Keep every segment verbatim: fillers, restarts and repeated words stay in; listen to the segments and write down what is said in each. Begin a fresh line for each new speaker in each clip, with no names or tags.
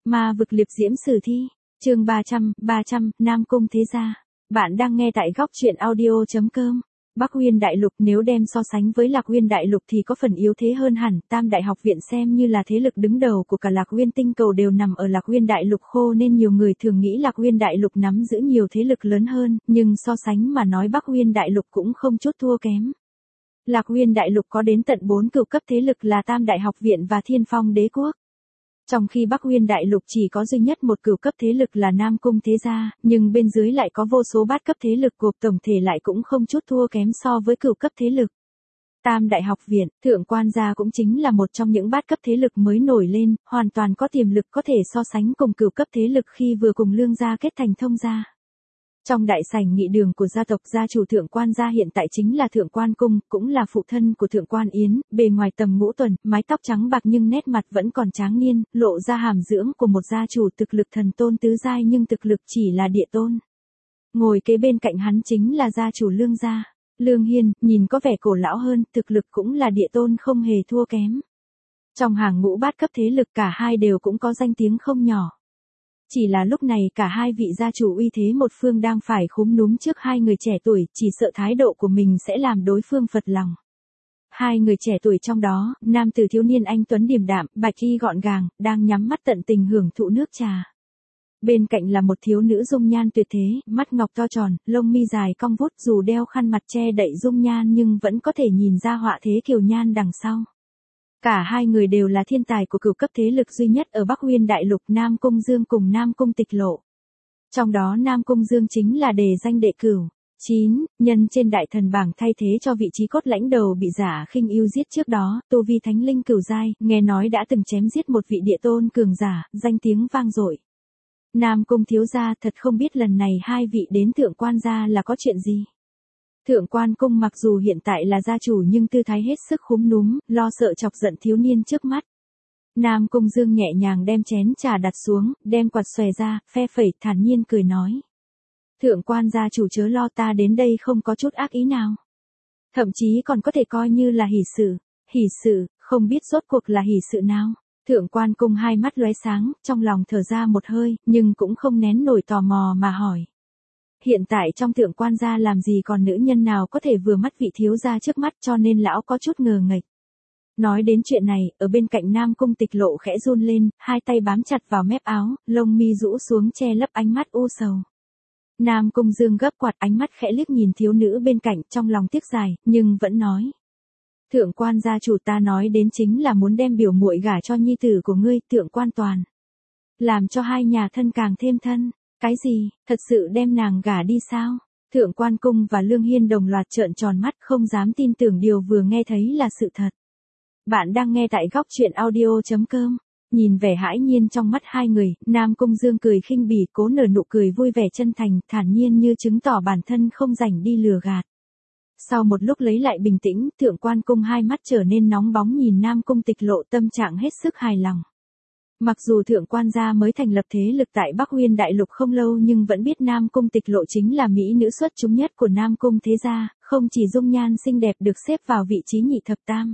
Ma vực liệp diễm sử thi, chương ba trăm, ba trăm, Nam Cung Thế Gia. Bạn đang nghe tại góc truyện audio chấm com. Bắc Uyên Đại Lục nếu đem so sánh với Lạc Uyên Đại Lục thì có phần yếu thế hơn hẳn, Tam Đại Học Viện xem như là thế lực đứng đầu của cả Lạc Uyên tinh cầu đều nằm ở Lạc Uyên Đại Lục khô nên nhiều người thường nghĩ Lạc Uyên Đại Lục nắm giữ nhiều thế lực lớn hơn, nhưng so sánh mà nói Bắc Uyên Đại Lục cũng không chút thua kém. Lạc Uyên Đại Lục có đến tận bốn cửu cấp thế lực là Tam Đại Học Viện và Thiên Phong Đế Quốc. Trong khi Bắc Uyên Đại Lục chỉ có duy nhất một cửu cấp thế lực là Nam Cung Thế Gia, nhưng bên dưới lại có vô số bát cấp thế lực gộp tổng thể lại cũng không chút thua kém so với cửu cấp thế lực. Tam Đại Học Viện, Thượng Quan Gia cũng chính là một trong những bát cấp thế lực mới nổi lên, hoàn toàn có tiềm lực có thể so sánh cùng cửu cấp thế lực khi vừa cùng Lương Gia kết thành thông gia. Trong đại sảnh nghị đường của gia tộc gia chủ Thượng Quan Gia hiện tại chính là Thượng Quan Cung, cũng là phụ thân của Thượng Quan Yến, bề ngoài tầm ngũ tuần, mái tóc trắng bạc nhưng nét mặt vẫn còn tráng niên, lộ ra hàm dưỡng của một gia chủ thực lực thần tôn tứ giai nhưng thực lực chỉ là địa tôn. Ngồi kế bên cạnh hắn chính là gia chủ Lương Gia, Lương Hiên, nhìn có vẻ cổ lão hơn, thực lực cũng là địa tôn không hề thua kém. Trong hàng ngũ bát cấp thế lực cả hai đều cũng có danh tiếng không nhỏ. Chỉ là lúc này cả hai vị gia chủ uy thế một phương đang phải khúm núm trước hai người trẻ tuổi, chỉ sợ thái độ của mình sẽ làm đối phương phật lòng. Hai người trẻ tuổi trong đó, nam tử thiếu niên anh tuấn điềm đạm, bạch y gọn gàng, đang nhắm mắt tận tình hưởng thụ nước trà. Bên cạnh là một thiếu nữ dung nhan tuyệt thế, mắt ngọc to tròn, lông mi dài cong vút, dù đeo khăn mặt che đậy dung nhan nhưng vẫn có thể nhìn ra họa thế kiều nhan đằng sau. Cả hai người đều là thiên tài của cửu cấp thế lực duy nhất ở Bắc Uyên Đại Lục, Nam Cung Dương cùng Nam Cung Tịch Lộ. Trong đó Nam Cung Dương chính là đề danh đệ cửu. chín. Nhân trên đại thần bảng thay thế cho vị trí cốt lãnh đầu bị giả khinh yêu giết trước đó, tu vi thánh linh cửu giai, nghe nói đã từng chém giết một vị địa tôn cường giả, danh tiếng vang dội. Nam Cung thiếu gia thật không biết lần này hai vị đến Thượng Quan gia là có chuyện gì. Thượng Quan Cung mặc dù hiện tại là gia chủ nhưng tư thái hết sức khúm núm, lo sợ chọc giận thiếu niên trước mắt. Nam Cung Dương nhẹ nhàng đem chén trà đặt xuống, đem quạt xòe ra, phe phẩy, thản nhiên cười nói. Thượng Quan gia chủ chớ lo, ta đến đây không có chút ác ý nào. Thậm chí còn có thể coi như là hỷ sự. Hỷ sự, không biết rốt cuộc là hỷ sự nào. Thượng Quan Cung hai mắt lóe sáng, trong lòng thở ra một hơi, nhưng cũng không nén nổi tò mò mà hỏi. Hiện tại trong Thượng Quan gia làm gì còn nữ nhân nào có thể vừa mắt vị thiếu gia trước mắt, cho nên lão có chút ngờ nghệch. Nói đến chuyện này, ở bên cạnh Nam Cung Tịch Lộ khẽ run lên, hai tay bám chặt vào mép áo, lông mi rũ xuống che lấp ánh mắt u sầu. Nam Cung Dương gấp quạt, ánh mắt khẽ liếc nhìn thiếu nữ bên cạnh, trong lòng tiếc dài, nhưng vẫn nói. Thượng Quan gia chủ, ta nói đến chính là muốn đem biểu muội gả cho nhi tử của ngươi, Thượng Quan Toàn. Làm cho hai nhà thân càng thêm thân. Cái gì, thật sự đem nàng gả đi sao? Thượng Quan Cung và Lương Hiên đồng loạt trợn tròn mắt, không dám tin tưởng điều vừa nghe thấy là sự thật. Bạn đang nghe tại góc truyện audio chấm com. Nhìn vẻ hãi nhiên trong mắt hai người, Nam Cung Dương cười khinh bỉ, cố nở nụ cười vui vẻ chân thành, thản nhiên như chứng tỏ bản thân không rảnh đi lừa gạt. Sau một lúc lấy lại bình tĩnh, Thượng Quan Cung hai mắt trở nên nóng bóng nhìn Nam Cung Tịch Lộ, tâm trạng hết sức hài lòng. Mặc dù Thượng Quan gia mới thành lập thế lực tại Bắc Uyên Đại Lục không lâu nhưng vẫn biết Nam Cung Tịch Lộ chính là mỹ nữ xuất chúng nhất của Nam Cung Thế Gia, không chỉ dung nhan xinh đẹp được xếp vào vị trí nhị thập tam.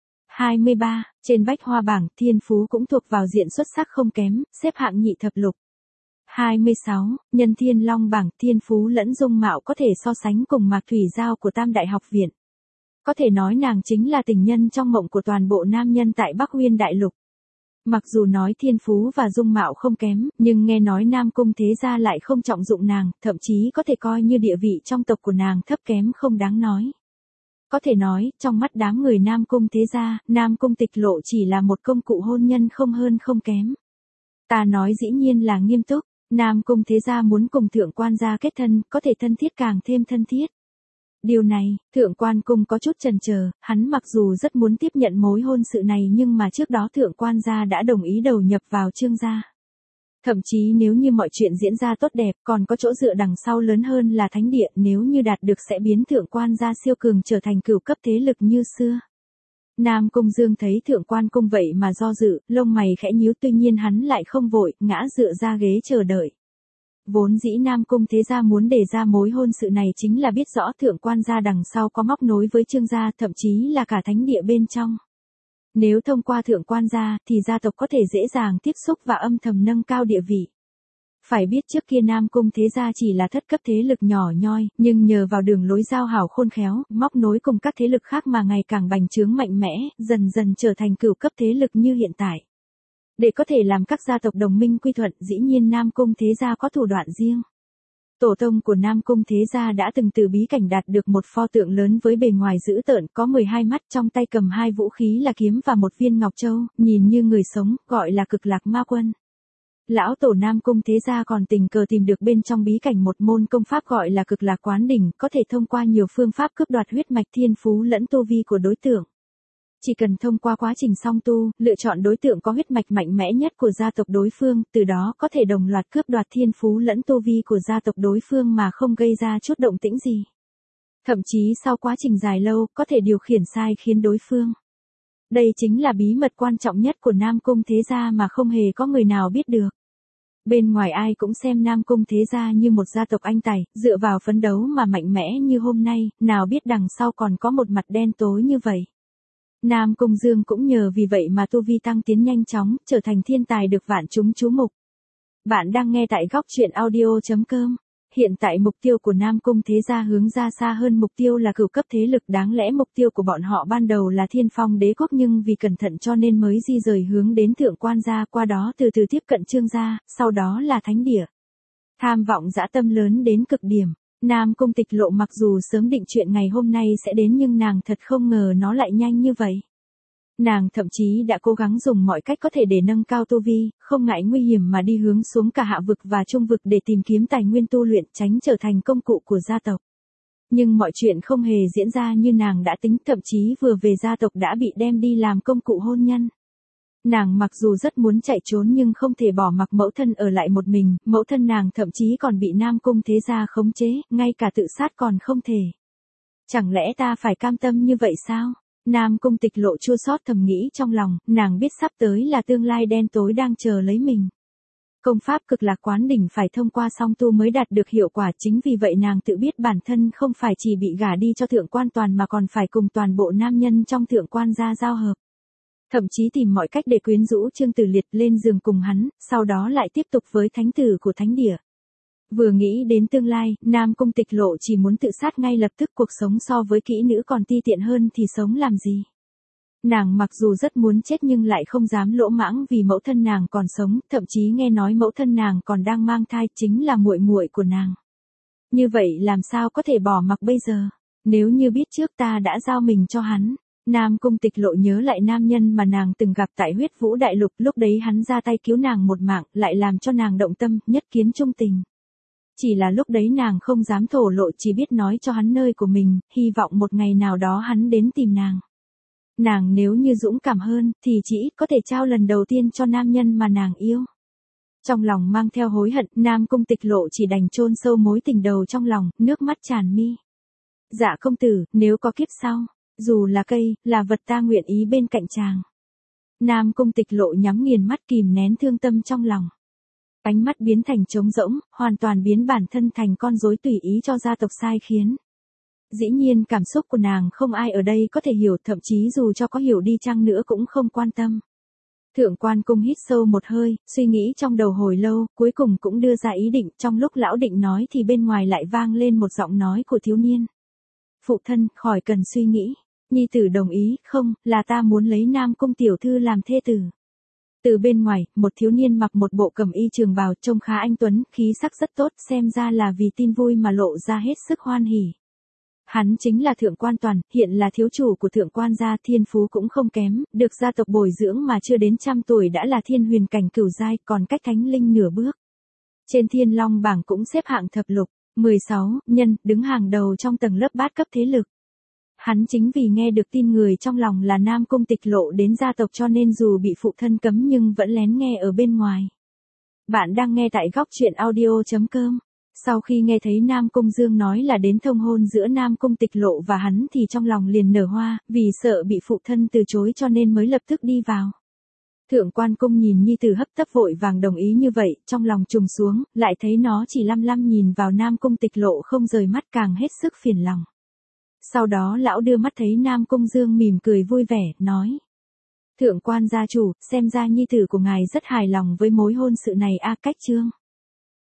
hai mươi ba. Trên bách hoa bảng, thiên phú cũng thuộc vào diện xuất sắc không kém, xếp hạng nhị thập lục. hai mươi sáu. Nhân thiên long bảng, thiên phú lẫn dung mạo có thể so sánh cùng Mạc Thủy Giao của Tam Đại Học Viện. Có thể nói nàng chính là tình nhân trong mộng của toàn bộ nam nhân tại Bắc Uyên Đại Lục. Mặc dù nói thiên phú và dung mạo không kém, nhưng nghe nói Nam Cung Thế Gia lại không trọng dụng nàng, thậm chí có thể coi như địa vị trong tộc của nàng thấp kém không đáng nói. Có thể nói, trong mắt đám người Nam Cung Thế Gia, Nam Cung Tịch Lộ chỉ là một công cụ hôn nhân không hơn không kém. Ta nói dĩ nhiên là nghiêm túc, Nam Cung Thế Gia muốn cùng Thượng Quan gia kết thân, có thể thân thiết càng thêm thân thiết. Điều này, Thượng Quan Cung có chút chần chờ, hắn mặc dù rất muốn tiếp nhận mối hôn sự này nhưng mà trước đó Thượng Quan gia đã đồng ý đầu nhập vào Trương gia. Thậm chí nếu như mọi chuyện diễn ra tốt đẹp, còn có chỗ dựa đằng sau lớn hơn là thánh địa, nếu như đạt được sẽ biến Thượng Quan gia siêu cường trở thành cửu cấp thế lực như xưa. Nam Cung Dương thấy Thượng Quan Cung vậy mà do dự, lông mày khẽ nhíu, tuy nhiên hắn lại không vội, ngã dựa ra ghế chờ đợi. Vốn dĩ Nam Cung Thế Gia muốn đề ra mối hôn sự này chính là biết rõ Thượng Quan gia đằng sau có móc nối với Trương gia, thậm chí là cả thánh địa bên trong. Nếu thông qua thượng quan gia, thì gia tộc có thể dễ dàng tiếp xúc và âm thầm nâng cao địa vị. Phải biết trước kia Nam Cung thế gia chỉ là thất cấp thế lực nhỏ nhoi, nhưng nhờ vào đường lối giao hảo khôn khéo, móc nối cùng các thế lực khác mà ngày càng bành trướng mạnh mẽ, dần dần trở thành cửu cấp thế lực như hiện tại. Để có thể làm các gia tộc đồng minh quy thuận, dĩ nhiên Nam Cung thế gia có thủ đoạn riêng. Tổ tông của Nam Cung thế gia đã từng từ bí cảnh đạt được một pho tượng lớn với bề ngoài dữ tợn, có mười hai mắt, trong tay cầm hai vũ khí là kiếm và một viên ngọc châu, nhìn như người sống, gọi là Cực Lạc Ma Quân. Lão tổ Nam Cung thế gia còn tình cờ tìm được bên trong bí cảnh một môn công pháp gọi là Cực Lạc Quán Đỉnh, có thể thông qua nhiều phương pháp cướp đoạt huyết mạch thiên phú lẫn tu vi của đối tượng. Chỉ cần thông qua quá trình song tu, lựa chọn đối tượng có huyết mạch mạnh mẽ nhất của gia tộc đối phương, từ đó có thể đồng loạt cướp đoạt thiên phú lẫn tu vi của gia tộc đối phương mà không gây ra chút động tĩnh gì. Thậm chí sau quá trình dài lâu, có thể điều khiển sai khiến đối phương. Đây chính là bí mật quan trọng nhất của Nam Cung thế gia mà không hề có người nào biết được. Bên ngoài ai cũng xem Nam Cung thế gia như một gia tộc anh tài, dựa vào phấn đấu mà mạnh mẽ như hôm nay, nào biết đằng sau còn có một mặt đen tối như vậy. Nam Cung Dương cũng nhờ vì vậy mà tu vi tăng tiến nhanh chóng, trở thành thiên tài được vạn chúng chú mục. Bạn đang nghe tại góc truyện audio chấm com. Hiện tại mục tiêu của Nam Cung thế gia hướng ra xa hơn, mục tiêu là cửu cấp thế lực, đáng lẽ mục tiêu của bọn họ ban đầu là Thiên Phong đế quốc nhưng vì cẩn thận cho nên mới di rời hướng đến thượng quan gia, qua đó từ từ tiếp cận Trương gia, sau đó là thánh địa. Tham vọng dã tâm lớn đến cực điểm. Nam Cung Tịch Lộ mặc dù sớm định chuyện ngày hôm nay sẽ đến nhưng nàng thật không ngờ nó lại nhanh như vậy. Nàng thậm chí đã cố gắng dùng mọi cách có thể để nâng cao tu vi, không ngại nguy hiểm mà đi hướng xuống cả hạ vực và trung vực để tìm kiếm tài nguyên tu luyện, tránh trở thành công cụ của gia tộc. Nhưng mọi chuyện không hề diễn ra như nàng đã tính, thậm chí vừa về gia tộc đã bị đem đi làm công cụ hôn nhân. Nàng mặc dù rất muốn chạy trốn nhưng không thể bỏ mặc mẫu thân ở lại một mình, mẫu thân nàng thậm chí còn bị Nam Cung thế gia khống chế, ngay cả tự sát còn không thể. Chẳng lẽ ta phải cam tâm như vậy sao? Nam Cung Tịch Lộ chua xót thầm nghĩ trong lòng, nàng biết sắp tới là tương lai đen tối đang chờ lấy mình. Công pháp Cực Lạc Quán Đỉnh phải thông qua song tu mới đạt được hiệu quả, chính vì vậy nàng tự biết bản thân không phải chỉ bị gả đi cho thượng quan Toàn mà còn phải cùng toàn bộ nam nhân trong thượng quan gia giao hợp. Thậm chí tìm mọi cách để quyến rũ Trương Tử Liệt lên giường cùng hắn, sau đó lại tiếp tục với thánh tử của thánh địa. Vừa nghĩ đến tương lai, Nam Cung Tịch Lộ chỉ muốn tự sát ngay lập tức, cuộc sống so với kỹ nữ còn ti tiện hơn thì sống làm gì. Nàng mặc dù rất muốn chết nhưng lại không dám lỗ mãng vì mẫu thân nàng còn sống, thậm chí nghe nói mẫu thân nàng còn đang mang thai, chính là muội muội của nàng. Như vậy làm sao có thể bỏ mặc bây giờ? Nếu như biết trước ta đã giao mình cho hắn. Nam Cung Tịch Lộ nhớ lại nam nhân mà nàng từng gặp tại Huyết Vũ Đại Lục, lúc đấy hắn ra tay cứu nàng một mạng, lại làm cho nàng động tâm, nhất kiến trung tình. Chỉ là lúc đấy nàng không dám thổ lộ, chỉ biết nói cho hắn nơi của mình, hy vọng một ngày nào đó hắn đến tìm nàng. Nàng nếu như dũng cảm hơn, thì chỉ ít có thể trao lần đầu tiên cho nam nhân mà nàng yêu. Trong lòng mang theo hối hận, Nam Cung Tịch Lộ chỉ đành chôn sâu mối tình đầu trong lòng, nước mắt tràn mi. Dạ công tử, nếu có kiếp sau, dù là cây, là vật ta nguyện ý bên cạnh chàng. Nam Cung Tịch Lộ nhắm nghiền mắt kìm nén thương tâm trong lòng. Ánh mắt biến thành trống rỗng, hoàn toàn biến bản thân thành con rối tùy ý cho gia tộc sai khiến. Dĩ nhiên cảm xúc của nàng không ai ở đây có thể hiểu, thậm chí dù cho có hiểu đi chăng nữa cũng không quan tâm. Thượng quan Cung hít sâu một hơi, suy nghĩ trong đầu hồi lâu, cuối cùng cũng đưa ra ý định, trong lúc lão định nói thì bên ngoài lại vang lên một giọng nói của thiếu niên. Phụ thân, khỏi cần suy nghĩ. Nhi tử đồng ý, không, là ta muốn lấy Nam Cung tiểu thư làm thê tử. Từ bên ngoài, một thiếu niên mặc một bộ cẩm y trường bào, trông khá anh tuấn, khí sắc rất tốt, xem ra là vì tin vui mà lộ ra hết sức hoan hỉ. Hắn chính là Thượng quan Toàn, hiện là thiếu chủ của Thượng quan gia, thiên phú cũng không kém, được gia tộc bồi dưỡng mà chưa đến trăm tuổi đã là thiên huyền cảnh cửu giai, còn cách thánh linh nửa bước. Trên Thiên Long bảng cũng xếp hạng thập lục, mười sáu nhân, đứng hàng đầu trong tầng lớp bát cấp thế lực. Hắn chính vì nghe được tin người trong lòng là Nam Cung Tịch Lộ đến gia tộc cho nên dù bị phụ thân cấm nhưng vẫn lén nghe ở bên ngoài. Bạn đang nghe tại góc truyện audio chấm com. Sau khi nghe thấy Nam Cung Dương nói là đến thông hôn giữa Nam Cung Tịch Lộ và hắn thì trong lòng liền nở hoa, vì sợ bị phụ thân từ chối cho nên mới lập tức đi vào. Thượng quan Cung nhìn nhi tử hấp tấp vội vàng đồng ý như vậy, trong lòng trùng xuống, lại thấy nó chỉ lăm lăm nhìn vào Nam Cung Tịch Lộ không rời mắt, càng hết sức phiền lòng. Sau đó lão đưa mắt thấy Nam Cung Dương mỉm cười vui vẻ, nói. Thượng quan gia chủ, xem ra nhi tử của ngài rất hài lòng với mối hôn sự này a. Cách chương